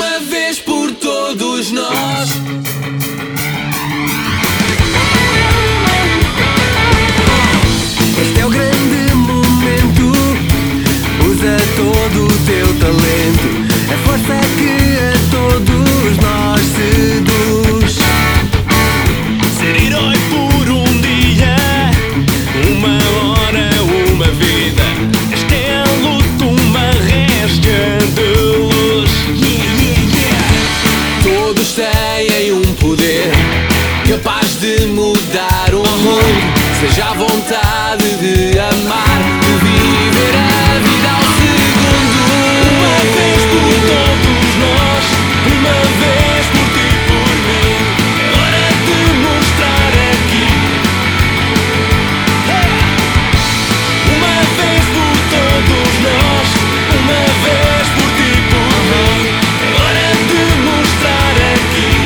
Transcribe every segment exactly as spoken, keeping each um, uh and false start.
uma vez por todos nós. Este é o grande momento, usa todo o teu talento, a força que a todos nós seduz. Ser herói por um dia, uma hora, uma vida. Este é a luta, uma réstia de luz. Yeah, yeah, yeah. Todos têm um poder capaz de mudar o mundo. Seja a vontade de amar, de viver a vida ao segundo. Uma vez por todos nós, uma vez por ti e por mim. É hora de mostrar aqui. Uma vez por todos nós, uma vez por ti e por mim. É hora de mostrar aqui.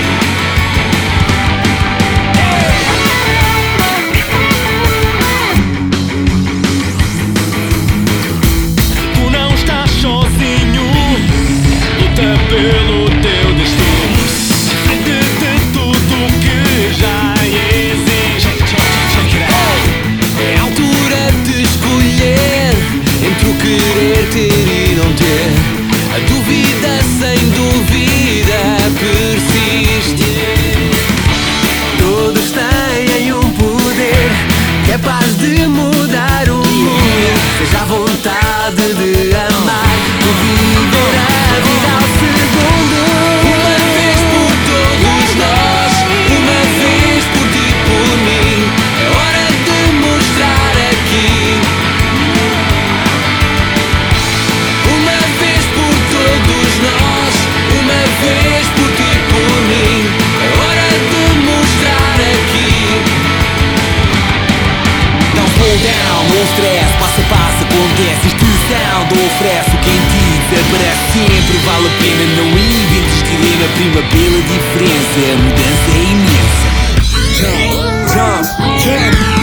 Tu não estás sozinho, luta pelo teu destino. Frente de tudo que já existe. É a altura de escolher entre o querer ter e não ter. A dúvida sem dúvida persiste. Todos têm um poder capaz de mudar o mundo. Seja a vontade de amar, de viver a vida ao segundo. Uma vez por todos nós, uma vez por ti e por mim. É hora de mostrar aqui. Uma vez por todos nós, uma vez por ti e por mim. É hora de mostrar aqui. Não slow down, no stress, passo a passo acontece. Este sound oferece o que em ti desaparece sempre. Vale a pena, não inventes dilema. Prima pela diferença, a mudança é imensa. Jump, jump, jump.